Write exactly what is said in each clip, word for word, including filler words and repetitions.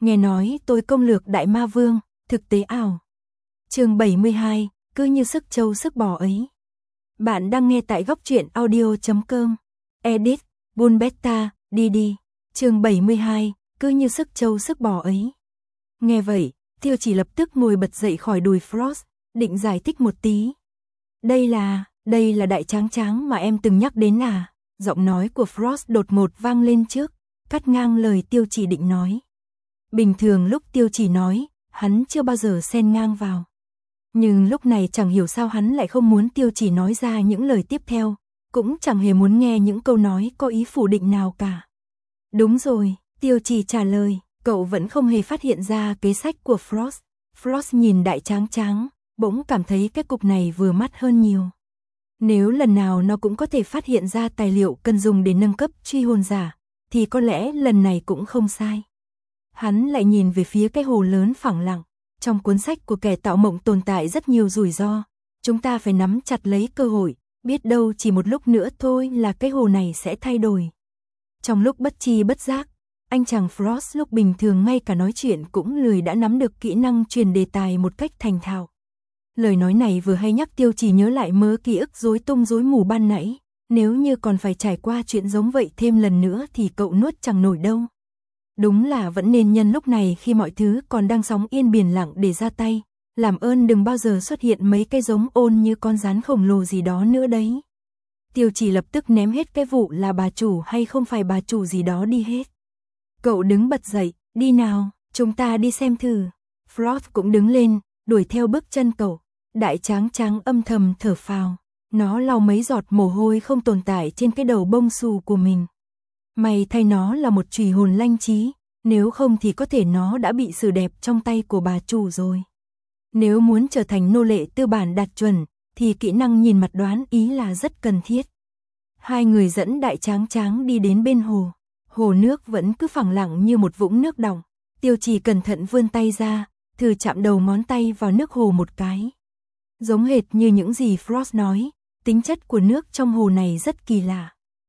Nghe nói tôi công lược Đại Ma Vương, thực tế ảo. Chương bảy mươi hai, cứ như sức trâu sức bò ấy. Bạn đang nghe tại góc truyện audio chấm com. Edit, Bulbetta, đi đi. Chương bảy mươi hai, cứ như sức trâu sức bò ấy. Nghe vậy, Tiêu Chỉ lập tức ngồi bật dậy khỏi đùi Frost, định giải thích một tí. Đây là, đây là đại tráng tráng mà em từng nhắc đến à? Giọng nói của Frost đột ngột vang lên trước, cắt ngang lời Tiêu Chỉ định nói. Bình thường lúc Tiêu Chỉ nói, hắn chưa bao giờ xen ngang vào. Nhưng lúc này chẳng hiểu sao hắn lại không muốn Tiêu Chỉ nói ra những lời tiếp theo, cũng chẳng hề muốn nghe những câu nói có ý phủ định nào cả. Đúng rồi, Tiêu Chỉ trả lời, cậu vẫn không hề phát hiện ra kế sách của Frost. Frost nhìn đại tráng tráng, bỗng cảm thấy cái cục này vừa mắt hơn nhiều. Nếu lần nào nó cũng có thể phát hiện ra tài liệu cần dùng để nâng cấp truy hồn giả, thì có lẽ lần này cũng không sai. Hắn lại nhìn về phía cái hồ lớn phẳng lặng. Trong cuốn sách của kẻ tạo mộng tồn tại rất nhiều rủi ro. Chúng ta phải nắm chặt lấy cơ hội, biết đâu chỉ một lúc nữa thôi là cái hồ này sẽ thay đổi. Trong lúc bất tri bất giác, anh chàng Frost lúc bình thường ngay cả nói chuyện cũng lười đã nắm được kỹ năng truyền đề tài một cách thành thạo. Lời nói này vừa hay nhắc Tiêu Chỉ nhớ lại mớ ký ức rối tung rối mù ban nãy. Nếu như còn phải trải qua chuyện giống vậy thêm lần nữa thì cậu nuốt chẳng nổi đâu. Đúng là vẫn nên nhân lúc này khi mọi thứ còn đang sóng yên biển lặng để ra tay. Làm ơn đừng bao giờ xuất hiện mấy cái giống ôn như con rắn khổng lồ gì đó nữa đấy. Tiêu Chỉ lập tức ném hết cái vụ là bà chủ hay không phải bà chủ gì đó đi hết. Cậu đứng bật dậy, đi nào, chúng ta đi xem thử. Frost cũng đứng lên, đuổi theo bước chân cậu. Đại tráng tráng âm thầm thở phào. Nó lau mấy giọt mồ hôi không tồn tại trên cái đầu bông xù của mình. May thay nó là một chùy hồn lanh trí, nếu không thì có thể nó đã bị xử đẹp trong tay của bà chủ rồi. Nếu muốn trở thành nô lệ tư bản đạt chuẩn, thì kỹ năng nhìn mặt đoán ý là rất cần thiết. Hai người dẫn đại tráng tráng đi đến bên hồ. Hồ nước vẫn cứ phẳng lặng như một vũng nước đọng. Tiêu Chỉ cẩn thận vươn tay ra, thử chạm đầu ngón tay vào nước hồ một cái. Giống hệt như những gì Frost nói, tính chất của nước trong hồ này rất kỳ lạ.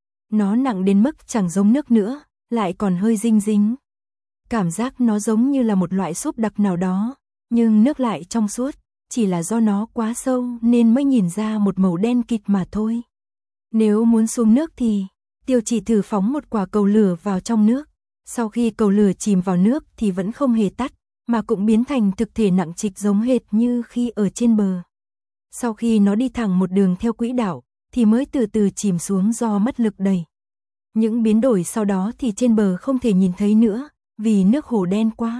Nó nặng đến mức chẳng giống nước nữa, lại còn hơi dinh dính. Cảm giác nó giống như là một loại súp đặc nào đó, nhưng nước lại trong suốt, chỉ là do nó quá sâu nên mới nhìn ra một màu đen kịt mà thôi. Nếu muốn xuống nước thì, Tiêu Chỉ thử phóng một quả cầu lửa vào trong nước. Sau khi cầu lửa chìm vào nước thì vẫn không hề tắt, mà cũng biến thành thực thể nặng trịch giống hệt như khi ở trên bờ. Sau khi nó đi thẳng một đường theo quỹ đạo, thì mới từ từ chìm xuống do mất lực đẩy. Những biến đổi sau đó thì trên bờ không thể nhìn thấy nữa, vì nước hồ đen quá.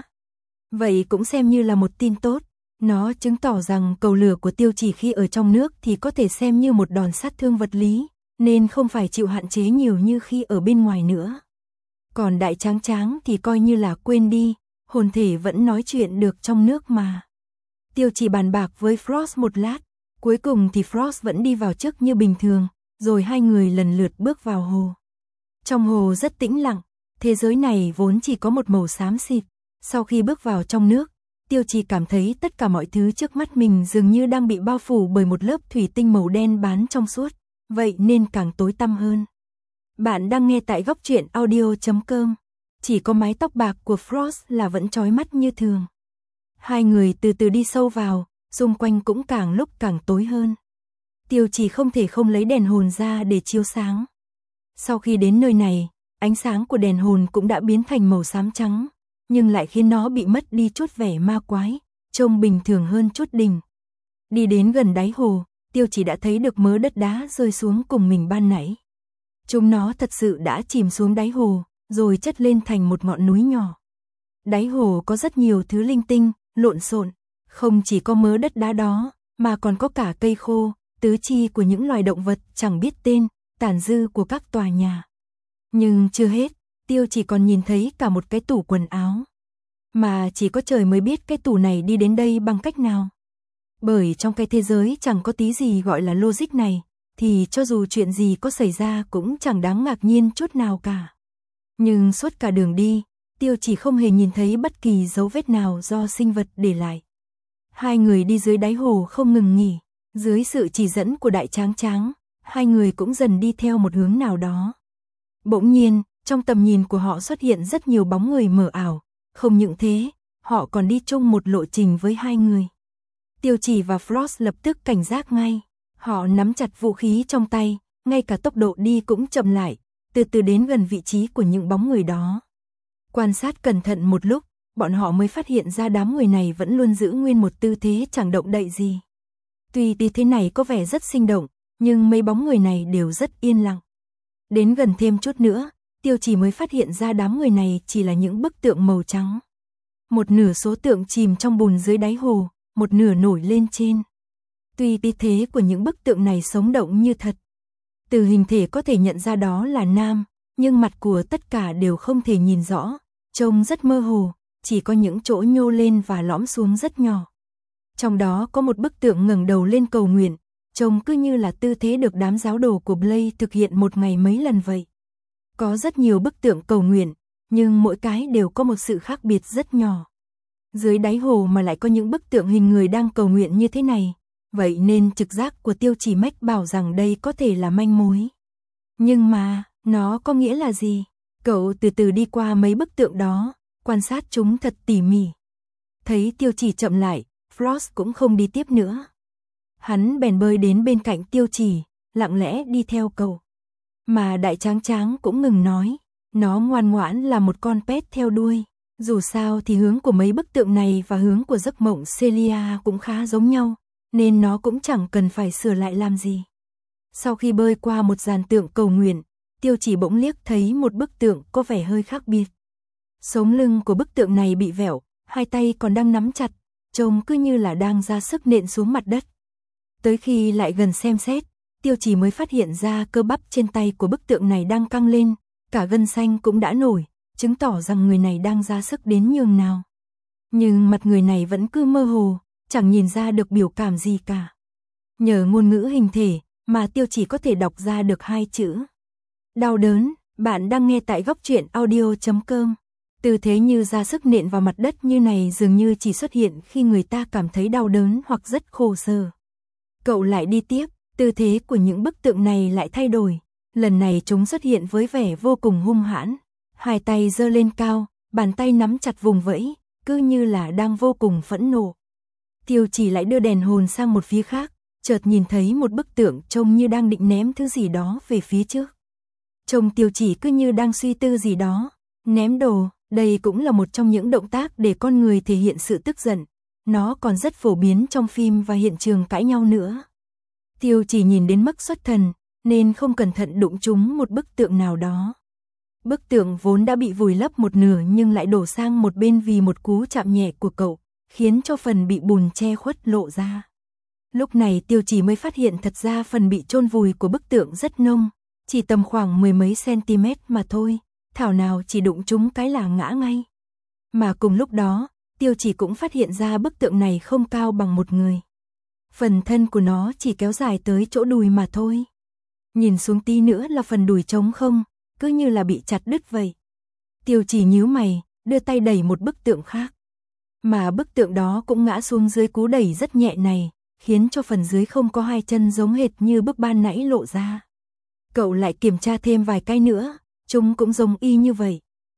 Vậy cũng xem như là một tin tốt, nó chứng tỏ rằng cầu lửa của Tiêu Chỉ khi ở trong nước thì có thể xem như một đòn sát thương vật lý, nên không phải chịu hạn chế nhiều như khi ở bên ngoài nữa. Còn đại tráng tráng thì coi như là quên đi, hồn thể vẫn nói chuyện được trong nước mà. Tiêu Chỉ bàn bạc với Frost một lát, cuối cùng thì Frost vẫn đi vào trước như bình thường, rồi hai người lần lượt bước vào hồ. Trong hồ rất tĩnh lặng, thế giới này vốn chỉ có một màu xám xịt. Sau khi bước vào trong nước, Tiêu Chỉ cảm thấy tất cả mọi thứ trước mắt mình dường như đang bị bao phủ bởi một lớp thủy tinh màu đen bán trong suốt, vậy nên càng tối tăm hơn. Bạn đang nghe tại góc truyện audio chấm com. Chỉ có mái tóc bạc của Frost là vẫn chói mắt như thường. Hai người từ từ đi sâu vào, xung quanh cũng càng lúc càng tối hơn. Tiêu Chỉ không thể không lấy đèn hồn ra để chiếu sáng. Sau khi đến nơi này, ánh sáng của đèn hồn cũng đã biến thành màu xám trắng, nhưng lại khiến nó bị mất đi chút vẻ ma quái, trông bình thường hơn chút đỉnh. Đi đến gần đáy hồ, Tiêu Chỉ đã thấy được mớ đất đá rơi xuống cùng mình ban nãy. Chúng nó thật sự đã chìm xuống đáy hồ, rồi chất lên thành một ngọn núi nhỏ. Đáy hồ có rất nhiều thứ linh tinh, lộn xộn, không chỉ có mớ đất đá đó, mà còn có cả cây khô, tứ chi của những loài động vật chẳng biết tên, tàn dư của các tòa nhà. Nhưng chưa hết, Tiêu Chỉ còn nhìn thấy cả một cái tủ quần áo. Mà chỉ có trời mới biết cái tủ này đi đến đây bằng cách nào. Bởi trong cái thế giới chẳng có tí gì gọi là logic này, thì cho dù chuyện gì có xảy ra cũng chẳng đáng ngạc nhiên chút nào cả. Nhưng suốt cả đường đi, Tiêu Chỉ không hề nhìn thấy bất kỳ dấu vết nào do sinh vật để lại. Hai người đi dưới đáy hồ không ngừng nghỉ, dưới sự chỉ dẫn của đại tráng tráng, hai người cũng dần đi theo một hướng nào đó. Bỗng nhiên, trong tầm nhìn của họ xuất hiện rất nhiều bóng người mờ ảo, Không những thế, họ còn đi chung một lộ trình với hai người. Tiêu Chỉ và Frost lập tức cảnh giác ngay. Họ nắm chặt vũ khí trong tay, ngay cả tốc độ đi cũng chậm lại, từ từ đến gần vị trí của những bóng người đó. Quan sát cẩn thận một lúc, bọn họ mới phát hiện ra đám người này vẫn luôn giữ nguyên một tư thế chẳng động đậy gì. Tuy tư thế này có vẻ rất sinh động, nhưng mấy bóng người này đều rất yên lặng. Đến gần thêm chút nữa, Tiêu Chỉ mới phát hiện ra đám người này chỉ là những bức tượng màu trắng. Một nửa số tượng chìm trong bùn dưới đáy hồ, một nửa nổi lên trên. Tuy tư thế của những bức tượng này sống động như thật, từ hình thể có thể nhận ra đó là nam, nhưng mặt của tất cả đều không thể nhìn rõ, trông rất mơ hồ, chỉ có những chỗ nhô lên và lõm xuống rất nhỏ. Trong đó có một bức tượng ngẩng đầu lên cầu nguyện, trông cứ như là tư thế được đám giáo đồ của Blaze thực hiện một ngày mấy lần vậy. Có rất nhiều bức tượng cầu nguyện, nhưng mỗi cái đều có một sự khác biệt rất nhỏ. Dưới đáy hồ mà lại có những bức tượng hình người đang cầu nguyện như thế này, vậy nên trực giác của Tiêu Chỉ mách bảo rằng đây có thể là manh mối. Nhưng mà, nó có nghĩa là gì? Cậu từ từ đi qua mấy bức tượng đó, quan sát chúng thật tỉ mỉ. Thấy Tiêu Chỉ chậm lại, Frost cũng không đi tiếp nữa. Hắn bèn bơi đến bên cạnh Tiêu Chỉ, lặng lẽ đi theo cậu. Mà đại tráng tráng cũng ngừng nói, nó ngoan ngoãn là một con pet theo đuôi. Dù sao thì hướng của mấy bức tượng này và hướng của giấc mộng Celia cũng khá giống nhau, nên nó cũng chẳng cần phải sửa lại làm gì. Sau khi bơi qua một dàn tượng cầu nguyện, Tiêu Chỉ bỗng liếc thấy một bức tượng có vẻ hơi khác biệt. Sống lưng của bức tượng này bị vẹo, hai tay còn đang nắm chặt, trông cứ như là đang ra sức nện xuống mặt đất. Tới khi lại gần xem xét, Tiêu Chỉ mới phát hiện ra cơ bắp trên tay của bức tượng này đang căng lên, cả gân xanh cũng đã nổi, chứng tỏ rằng người này đang ra sức đến nhường nào. Nhưng mặt người này vẫn cứ mơ hồ, chẳng nhìn ra được biểu cảm gì cả. Nhờ ngôn ngữ hình thể mà Tiêu Chỉ có thể đọc ra được hai chữ. Đau đớn. Bạn đang nghe tại góc truyện audio chấm com. Tư thế như ra sức nện vào mặt đất như này dường như chỉ xuất hiện khi người ta cảm thấy đau đớn hoặc rất khổ sở. Cậu lại đi tiếp, tư thế của những bức tượng này lại thay đổi. Lần này chúng xuất hiện với vẻ vô cùng hung hãn. Hai tay giơ lên cao, bàn tay nắm chặt vùng vẫy, cứ như là đang vô cùng phẫn nộ. Tiêu Chỉ lại đưa đèn hồn sang một phía khác, chợt nhìn thấy một bức tượng trông như đang định ném thứ gì đó về phía trước. Trông Tiêu Chỉ cứ như đang suy tư gì đó. Ném đồ, đây cũng là một trong những động tác để con người thể hiện sự tức giận. Nó còn rất phổ biến trong phim và hiện trường cãi nhau nữa. Tiêu Chỉ nhìn đến mức xuất thần, nên không cẩn thận đụng trúng một bức tượng nào đó. Bức tượng vốn đã bị vùi lấp một nửa nhưng lại đổ sang một bên vì một cú chạm nhẹ của cậu, khiến cho phần bị bùn che khuất lộ ra. Lúc này Tiêu Chỉ mới phát hiện thật ra phần bị chôn vùi của bức tượng rất nông, chỉ tầm khoảng mười mấy cm mà thôi, thảo nào chỉ đụng trúng cái là ngã ngay. Mà cùng lúc đó, Tiêu Chỉ cũng phát hiện ra bức tượng này không cao bằng một người. Phần thân của nó chỉ kéo dài tới chỗ đùi mà thôi. Nhìn xuống tí nữa là phần đùi trống không, cứ như là bị chặt đứt vậy. Tiêu Chỉ nhíu mày, đưa tay đẩy một bức tượng khác. Mà bức tượng đó cũng ngã xuống dưới cú đẩy rất nhẹ này, khiến cho phần dưới không có hai chân giống hệt như bức ban nãy lộ ra. Cậu lại kiểm tra thêm vài cái nữa, chúng cũng giống y như vậy.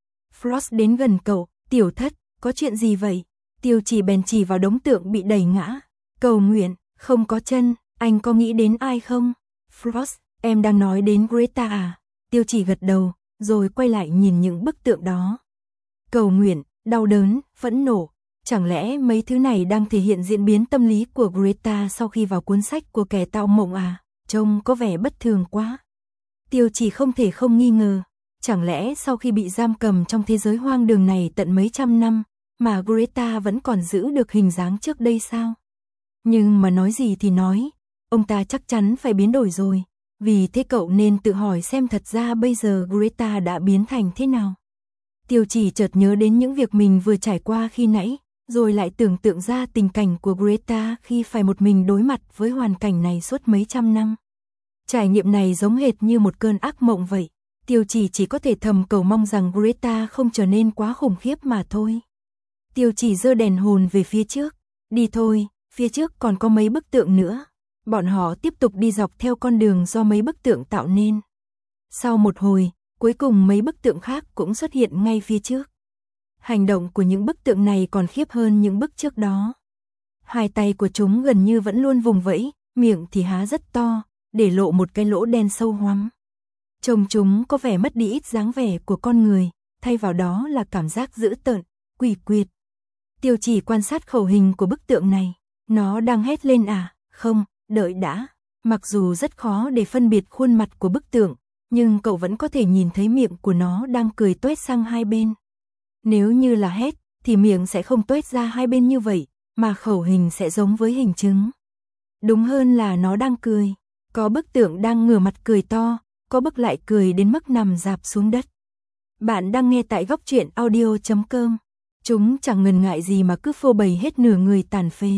Frost đến gần cậu, tiểu thất, có chuyện gì vậy? Tiêu Chỉ bèn chỉ vào đống tượng bị đẩy ngã. Cầu nguyện, không có chân, anh có nghĩ đến ai không? Frost, em đang nói đến Greta à? Tiêu Chỉ gật đầu, rồi quay lại nhìn những bức tượng đó. Cầu nguyện, đau đớn, phẫn nộ, chẳng lẽ mấy thứ này đang thể hiện diễn biến tâm lý của Greta sau khi vào cuốn sách của kẻ tạo mộng à? Trông có vẻ bất thường quá. Tiêu Chỉ không thể không nghi ngờ, chẳng lẽ sau khi bị giam cầm trong thế giới hoang đường này tận mấy trăm năm, mà Greta vẫn còn giữ được hình dáng trước đây sao? Nhưng mà nói gì thì nói, ông ta chắc chắn phải biến đổi rồi, vì thế cậu nên tự hỏi xem thật ra bây giờ Greta đã biến thành thế nào. Tiêu Chỉ chợt nhớ đến những việc mình vừa trải qua khi nãy, rồi lại tưởng tượng ra tình cảnh của Greta khi phải một mình đối mặt với hoàn cảnh này suốt mấy trăm năm. Trải nghiệm này giống hệt như một cơn ác mộng vậy. Tiêu Chỉ chỉ có thể thầm cầu mong rằng Greta không trở nên quá khủng khiếp mà thôi. Tiêu Chỉ giơ đèn hồn về phía trước. Đi thôi, phía trước còn có mấy bức tượng nữa. Bọn họ tiếp tục đi dọc theo con đường do mấy bức tượng tạo nên. Sau một hồi, cuối cùng mấy bức tượng khác cũng xuất hiện ngay phía trước. Hành động của những bức tượng này còn khiếp hơn những bức trước đó. Hai tay của chúng gần như vẫn luôn vùng vẫy, miệng thì há rất to, để lộ một cái lỗ đen sâu hoắm. Trông chúng có vẻ mất đi ít dáng vẻ của con người, thay vào đó là cảm giác dữ tợn, quỷ quyệt. Tiêu Chỉ quan sát khẩu hình của bức tượng này, nó đang hét lên à, không, đợi đã. Mặc dù rất khó để phân biệt khuôn mặt của bức tượng, nhưng cậu vẫn có thể nhìn thấy miệng của nó đang cười tuét sang hai bên. Nếu như là hét, thì miệng sẽ không tuét ra hai bên như vậy, mà khẩu hình sẽ giống với hình trứng. Đúng hơn là nó đang cười. Có bức tượng đang ngửa mặt cười to, có bức lại cười đến mức nằm rạp xuống đất. Bạn đang nghe tại góc truyện audio chấm com. Chúng chẳng ngần ngại gì mà cứ phô bày hết nửa người tàn phế.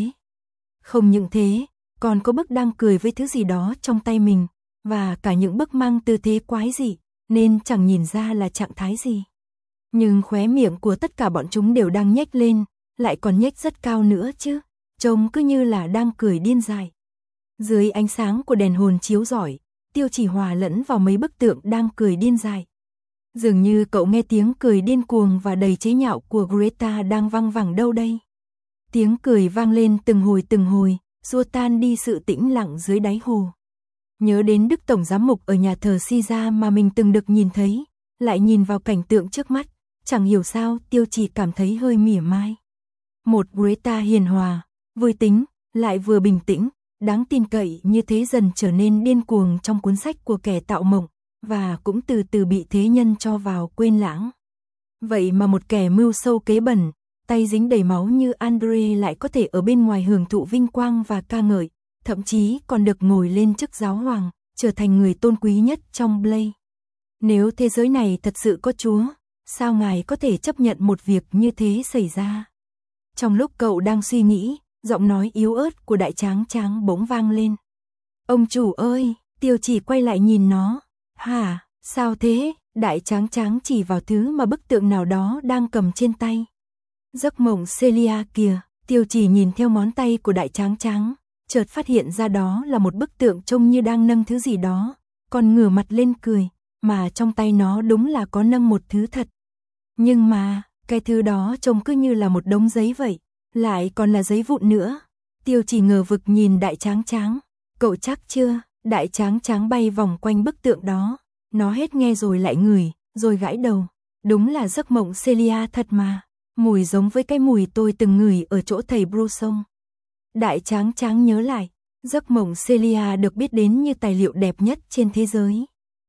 Không những thế, còn có bức đang cười với thứ gì đó trong tay mình, và cả những bức mang tư thế quái dị, nên chẳng nhìn ra là trạng thái gì. Nhưng khóe miệng của tất cả bọn chúng đều đang nhếch lên, lại còn nhếch rất cao nữa chứ, trông cứ như là đang cười điên dại. Dưới ánh sáng của đèn hồn chiếu rọi, Tiêu Chỉ hòa lẫn vào mấy bức tượng đang cười điên dại. Dường như cậu nghe tiếng cười điên cuồng và đầy chế nhạo của Greta đang vang vẳng đâu đây. Tiếng cười vang lên từng hồi từng hồi, xua tan đi sự tĩnh lặng dưới đáy hồ. Nhớ đến Đức Tổng Giám mục ở nhà thờ Caesar mà mình từng được nhìn thấy, lại nhìn vào cảnh tượng trước mắt, chẳng hiểu sao Tiêu Chỉ cảm thấy hơi mỉa mai. Một Greta hiền hòa, vui tính, lại vừa bình tĩnh, đáng tin cậy như thế dần trở nên điên cuồng trong cuốn sách của kẻ tạo mộng, và cũng từ từ bị thế nhân cho vào quên lãng. Vậy mà một kẻ mưu sâu kế bẩn, tay dính đầy máu như Andre lại có thể ở bên ngoài hưởng thụ vinh quang và ca ngợi, thậm chí còn được ngồi lên chức giáo hoàng, trở thành người tôn quý nhất trong Blade. Nếu thế giới này thật sự có Chúa, sao ngài có thể chấp nhận một việc như thế xảy ra? Trong lúc cậu đang suy nghĩ, giọng nói yếu ớt của đại tráng tráng bỗng vang lên. Ông chủ ơi, Tiêu Chỉ quay lại nhìn nó. Hả, sao thế? Đại tráng tráng chỉ vào thứ mà bức tượng nào đó đang cầm trên tay. Giấc mộng Celia kìa. Tiêu Chỉ nhìn theo ngón tay của đại tráng tráng, chợt phát hiện ra đó là một bức tượng trông như đang nâng thứ gì đó, còn ngửa mặt lên cười, mà trong tay nó đúng là có nâng một thứ thật. Nhưng mà, cái thứ đó trông cứ như là một đống giấy vậy, lại còn là giấy vụn nữa. Tiêu Chỉ ngờ vực nhìn đại tráng tráng. Cậu chắc chưa? Đại tráng tráng bay vòng quanh bức tượng đó. Nó hết nghe rồi lại ngửi, rồi gãi đầu. Đúng là giấc mộng Celia thật mà. Mùi giống với cái mùi tôi từng ngửi ở chỗ thầy Brusson. Đại tráng tráng nhớ lại. Giấc mộng Celia được biết đến như tài liệu đẹp nhất trên thế giới.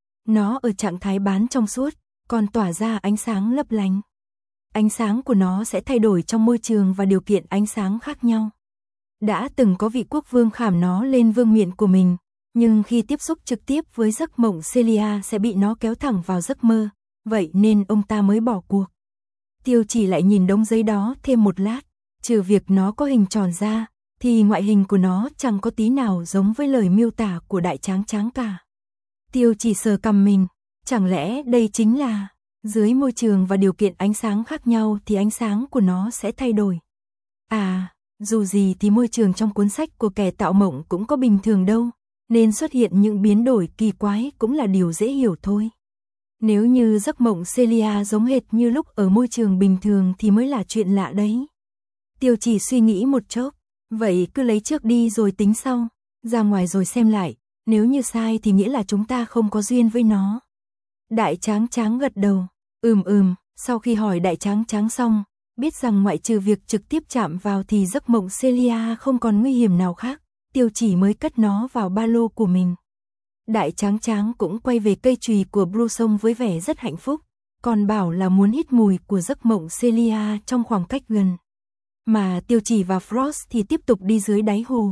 Nó ở trạng thái bán trong suốt, còn tỏa ra ánh sáng lấp lánh. Ánh sáng của nó sẽ thay đổi trong môi trường và điều kiện ánh sáng khác nhau. Đã từng có vị quốc vương khảm nó lên vương miện của mình, nhưng khi tiếp xúc trực tiếp với giấc mộng Celia sẽ bị nó kéo thẳng vào giấc mơ, vậy nên ông ta mới bỏ cuộc. Tiêu Chỉ lại nhìn đống giấy đó thêm một lát, trừ việc nó có hình tròn ra, thì ngoại hình của nó chẳng có tí nào giống với lời miêu tả của đại tráng tráng cả. Tiêu Chỉ sờ cằm mình, chẳng lẽ đây chính là... Dưới môi trường và điều kiện ánh sáng khác nhau thì ánh sáng của nó sẽ thay đổi. À, dù gì thì môi trường trong cuốn sách của kẻ tạo mộng cũng có bình thường đâu, nên xuất hiện những biến đổi kỳ quái cũng là điều dễ hiểu thôi. Nếu như giấc mộng Celia giống hệt như lúc ở môi trường bình thường thì mới là chuyện lạ đấy. Tiêu Chỉ suy nghĩ một chốc, vậy cứ lấy trước đi rồi tính sau, ra ngoài rồi xem lại, nếu như sai thì nghĩa là chúng ta không có duyên với nó. Đại tráng tráng gật đầu, ừm ừm, sau khi hỏi đại tráng tráng xong, biết rằng ngoại trừ việc trực tiếp chạm vào thì giấc mộng Celia không còn nguy hiểm nào khác, Tiêu Chỉ mới cất nó vào ba lô của mình. Đại tráng tráng cũng quay về cây chùy của Brusson với vẻ rất hạnh phúc, còn bảo là muốn hít mùi của giấc mộng Celia trong khoảng cách gần. Mà Tiêu Chỉ và Frost thì tiếp tục đi dưới đáy hồ.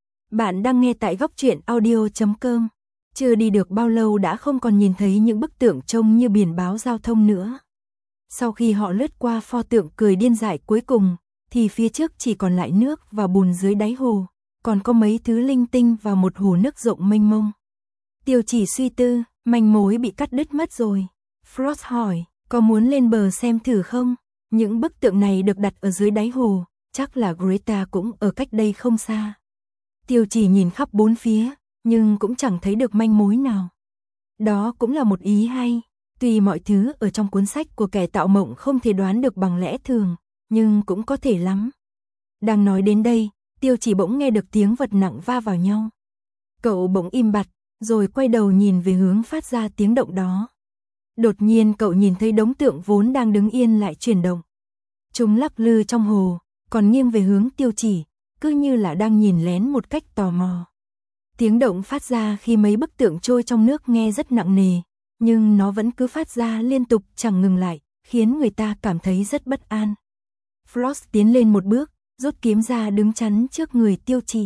Bạn đang nghe tại góc truyện audio chấm com. Chưa đi được bao lâu đã không còn nhìn thấy những bức tượng trông như biển báo giao thông nữa. Sau khi họ lướt qua pho tượng cười điên dại cuối cùng, thì phía trước chỉ còn lại nước và bùn dưới đáy hồ, còn có mấy thứ linh tinh và một hồ nước rộng mênh mông. Tiêu Chỉ suy tư, manh mối bị cắt đứt mất rồi. Frost hỏi, có muốn lên bờ xem thử không? Những bức tượng này được đặt ở dưới đáy hồ, chắc là Greta cũng ở cách đây không xa. Tiêu Chỉ nhìn khắp bốn phía, nhưng cũng chẳng thấy được manh mối nào. Đó cũng là một ý hay. Tuy mọi thứ ở trong cuốn sách của kẻ tạo mộng không thể đoán được bằng lẽ thường, nhưng cũng có thể lắm. Đang nói đến đây, Tiêu Chỉ bỗng nghe được tiếng vật nặng va vào nhau. Cậu bỗng im bặt, rồi quay đầu nhìn về hướng phát ra tiếng động đó. Đột nhiên cậu nhìn thấy đống tượng vốn đang đứng yên lại chuyển động. Chúng lắc lư trong hồ, còn nghiêng về hướng Tiêu Chỉ, cứ như là đang nhìn lén một cách tò mò. Tiếng động phát ra khi mấy bức tượng trôi trong nước nghe rất nặng nề, nhưng nó vẫn cứ phát ra liên tục chẳng ngừng lại, khiến người ta cảm thấy rất bất an. Frost tiến lên một bước, rút kiếm ra đứng chắn trước người Tiêu Chỉ.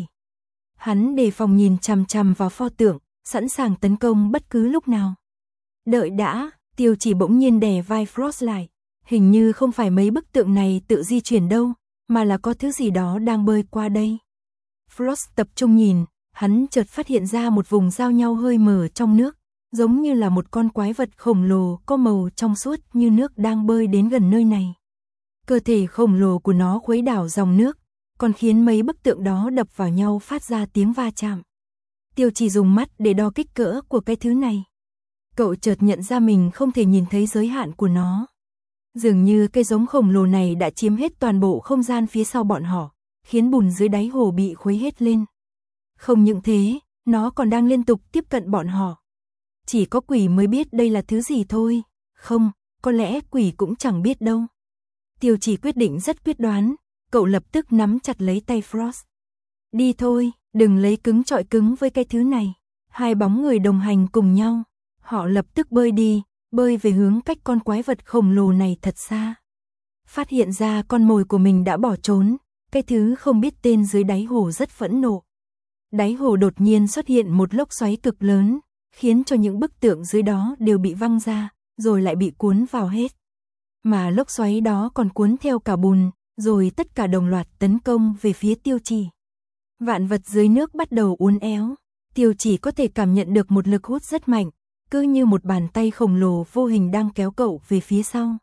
Hắn đề phòng nhìn chằm chằm vào pho tượng, sẵn sàng tấn công bất cứ lúc nào. Đợi đã, Tiêu Chỉ bỗng nhiên đè vai Frost lại. Hình như không phải mấy bức tượng này tự di chuyển đâu, mà là có thứ gì đó đang bơi qua đây. Frost tập trung nhìn, hắn chợt phát hiện ra một vùng giao nhau hơi mờ trong nước, giống như là một con quái vật khổng lồ có màu trong suốt như nước đang bơi đến gần nơi này. Cơ thể khổng lồ của nó khuấy đảo dòng nước, còn khiến mấy bức tượng đó đập vào nhau phát ra tiếng va chạm. Tiêu Chỉ dùng mắt để đo kích cỡ của cái thứ này. Cậu chợt nhận ra mình không thể nhìn thấy giới hạn của nó. Dường như cây giống khổng lồ này đã chiếm hết toàn bộ không gian phía sau bọn họ, khiến bùn dưới đáy hồ bị khuấy hết lên. Không những thế, nó còn đang liên tục tiếp cận bọn họ. Chỉ có quỷ mới biết đây là thứ gì thôi. Không, có lẽ quỷ cũng chẳng biết đâu. Tiêu Chỉ quyết định rất quyết đoán, cậu lập tức nắm chặt lấy tay Frost. Đi thôi, đừng lấy cứng chọi cứng với cái thứ này. Hai bóng người đồng hành cùng nhau. Họ lập tức bơi đi, bơi về hướng cách con quái vật khổng lồ này thật xa. Phát hiện ra con mồi của mình đã bỏ trốn, cái thứ không biết tên dưới đáy hồ rất phẫn nộ. Đáy hồ đột nhiên xuất hiện một lốc xoáy cực lớn, khiến cho những bức tượng dưới đó đều bị văng ra, rồi lại bị cuốn vào hết. Mà lốc xoáy đó còn cuốn theo cả bùn, rồi tất cả đồng loạt tấn công về phía Tiêu Chỉ. Vạn vật dưới nước bắt đầu uốn éo, Tiêu Chỉ có thể cảm nhận được một lực hút rất mạnh, cứ như một bàn tay khổng lồ vô hình đang kéo cậu về phía sau.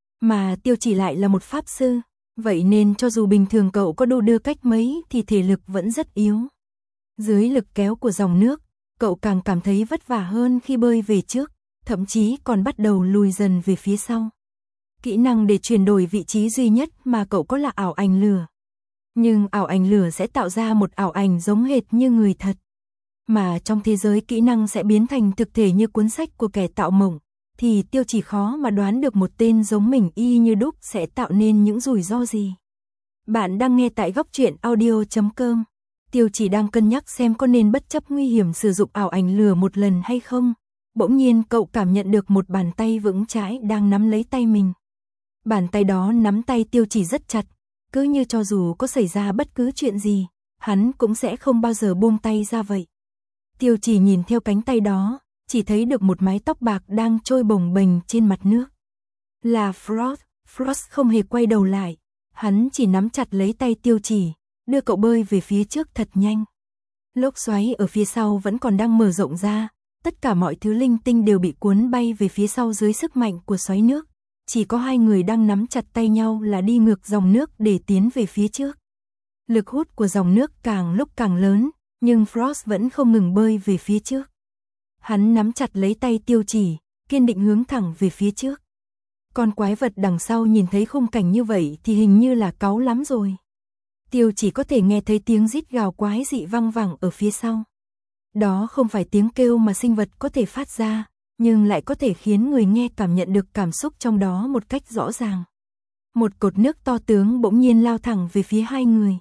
Mà Tiêu Chỉ lại là một pháp sư, vậy nên cho dù bình thường cậu có đô đưa cách mấy thì thể lực vẫn rất yếu. Dưới lực kéo của dòng nước, cậu càng cảm thấy vất vả hơn khi bơi về trước, thậm chí còn bắt đầu lùi dần về phía sau. Kỹ năng để chuyển đổi vị trí duy nhất mà cậu có là ảo ảnh lửa. Nhưng ảo ảnh lửa sẽ tạo ra một ảo ảnh giống hệt như người thật. Mà trong thế giới kỹ năng sẽ biến thành thực thể như cuốn sách của kẻ tạo mộng, thì Tiêu Chỉ khó mà đoán được một tên giống mình y như đúc sẽ tạo nên những rủi ro gì. Bạn đang nghe tại góc truyện audio chấm com. Tiêu Chỉ đang cân nhắc xem có nên bất chấp nguy hiểm sử dụng ảo ảnh lửa một lần hay không. Bỗng nhiên cậu cảm nhận được một bàn tay vững chãi đang nắm lấy tay mình. Bàn tay đó nắm tay Tiêu Chỉ rất chặt, cứ như cho dù có xảy ra bất cứ chuyện gì, hắn cũng sẽ không bao giờ buông tay ra vậy. Tiêu Chỉ nhìn theo cánh tay đó, chỉ thấy được một mái tóc bạc đang trôi bồng bềnh trên mặt nước. Là Frost, Frost không hề quay đầu lại, hắn chỉ nắm chặt lấy tay Tiêu Chỉ, đưa cậu bơi về phía trước thật nhanh. Lốc xoáy ở phía sau vẫn còn đang mở rộng ra, tất cả mọi thứ linh tinh đều bị cuốn bay về phía sau dưới sức mạnh của xoáy nước. Chỉ có hai người đang nắm chặt tay nhau là đi ngược dòng nước để tiến về phía trước. Lực hút của dòng nước càng lúc càng lớn, nhưng Frost vẫn không ngừng bơi về phía trước. Hắn nắm chặt lấy tay Tiêu Chỉ, kiên định hướng thẳng về phía trước. Con quái vật đằng sau nhìn thấy khung cảnh như vậy thì hình như là cáu lắm rồi. Tiêu Chỉ có thể nghe thấy tiếng rít gào quái dị vang vẳng ở phía sau. Đó không phải tiếng kêu mà sinh vật có thể phát ra, nhưng lại có thể khiến người nghe cảm nhận được cảm xúc trong đó một cách rõ ràng. Một cột nước to tướng bỗng nhiên lao thẳng về phía hai người.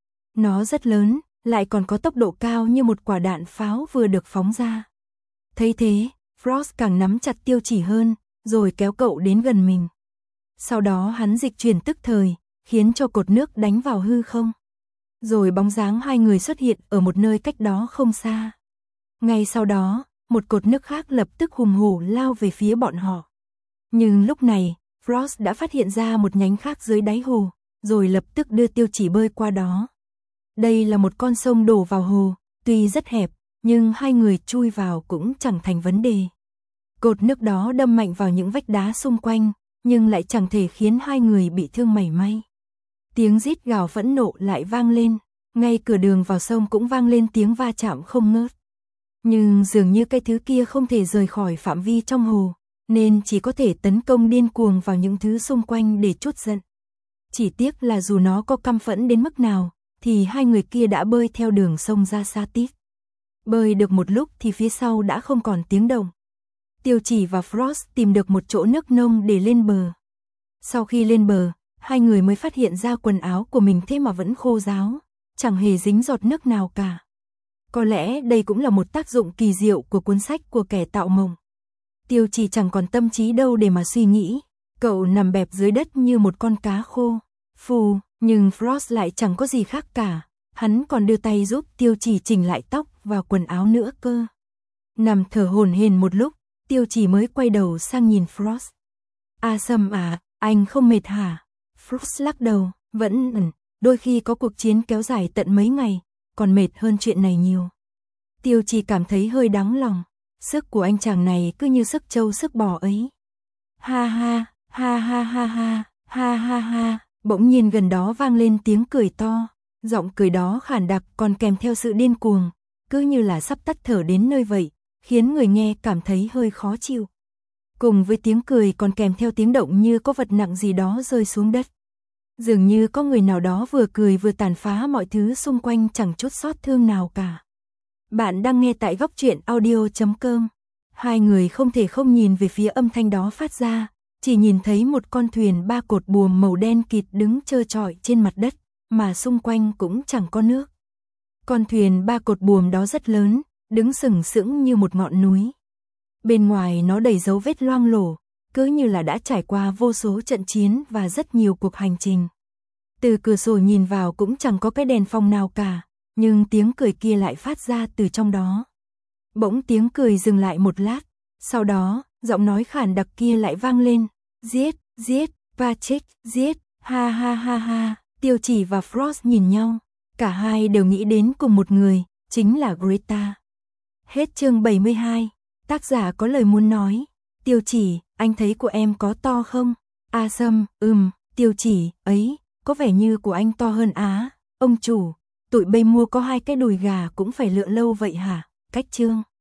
Nó rất lớn, lại còn có tốc độ cao như một quả đạn pháo vừa được phóng ra. Thấy thế, Frost càng nắm chặt Tiêu Chỉ hơn, rồi kéo cậu đến gần mình. Sau đó hắn dịch chuyển tức thời, khiến cho cột nước đánh vào hư không. Rồi bóng dáng hai người xuất hiện ở một nơi cách đó không xa. Ngay sau đó, một cột nước khác lập tức hùng hổ lao về phía bọn họ. Nhưng lúc này, Frost đã phát hiện ra một nhánh khác dưới đáy hồ, rồi lập tức đưa Tiêu Chỉ bơi qua đó. Đây là một con sông đổ vào hồ, tuy rất hẹp, nhưng hai người chui vào cũng chẳng thành vấn đề. Cột nước đó đâm mạnh vào những vách đá xung quanh, nhưng lại chẳng thể khiến hai người bị thương mảy may. Tiếng rít gào phẫn nộ lại vang lên, ngay cửa đường vào sông cũng vang lên tiếng va chạm không ngớt. Nhưng dường như cái thứ kia không thể rời khỏi phạm vi trong hồ, nên chỉ có thể tấn công điên cuồng vào những thứ xung quanh để trút giận. Chỉ tiếc là dù nó có căm phẫn đến mức nào, thì hai người kia đã bơi theo đường sông ra xa tít. Bơi được một lúc thì phía sau đã không còn tiếng động. Tiêu Chỉ và Frost tìm được một chỗ nước nông để lên bờ. Sau khi lên bờ, hai người mới phát hiện ra quần áo của mình thế mà vẫn khô ráo, chẳng hề dính giọt nước nào cả. Có lẽ đây cũng là một tác dụng kỳ diệu của cuốn sách của kẻ tạo mộng. Tiêu Chỉ chẳng còn tâm trí đâu để mà suy nghĩ, cậu nằm bẹp dưới đất như một con cá khô. Phù, nhưng Frost lại chẳng có gì khác cả, hắn còn đưa tay giúp Tiêu Chỉ chỉnh lại tóc và quần áo nữa cơ. Nằm thở hổn hển một lúc, Tiêu Chỉ mới quay đầu sang nhìn Frost. A Sâm à, anh không mệt hả? Frost lắc đầu, vẫn ẩn, đôi khi có cuộc chiến kéo dài tận mấy ngày, còn mệt hơn chuyện này nhiều. Tiêu Chỉ cảm thấy hơi đáng lòng, sức của anh chàng này cứ như sức trâu sức bò ấy. Ha ha, ha ha ha ha, ha ha ha, bỗng nhiên gần đó vang lên tiếng cười to, giọng cười đó khản đặc còn kèm theo sự điên cuồng, cứ như là sắp tắt thở đến nơi vậy, khiến người nghe cảm thấy hơi khó chịu. Cùng với tiếng cười còn kèm theo tiếng động như có vật nặng gì đó rơi xuống đất. Dường như có người nào đó vừa cười vừa tàn phá mọi thứ xung quanh chẳng chút xót thương nào cả. Bạn đang nghe tại góc truyện audio chấm com. Hai người không thể không nhìn về phía âm thanh đó phát ra, chỉ nhìn thấy một con thuyền ba cột buồm màu đen kịt đứng trơ trọi trên mặt đất, mà xung quanh cũng chẳng có nước. Con thuyền ba cột buồm đó rất lớn, đứng sừng sững như một ngọn núi. Bên ngoài nó đầy dấu vết loang lổ, cứ như là đã trải qua vô số trận chiến và rất nhiều cuộc hành trình. Từ cửa sổ nhìn vào cũng chẳng có cái đèn phong nào cả, nhưng tiếng cười kia lại phát ra từ trong đó. Bỗng tiếng cười dừng lại một lát, sau đó, giọng nói khản đặc kia lại vang lên, giết, giết, Patrick, giết, ha ha ha ha. Tiêu Chỉ và Frost nhìn nhau, cả hai đều nghĩ đến cùng một người, chính là Greta. Hết chương bảy mươi hai, tác giả có lời muốn nói. Tiêu Chỉ, anh thấy của em có to không? A Sâm, ừm, Tiêu Chỉ, ấy, có vẻ như của anh to hơn á. Ông chủ, tụi bây mua có hai cái đùi gà cũng phải lựa lâu vậy hả? Cách chương.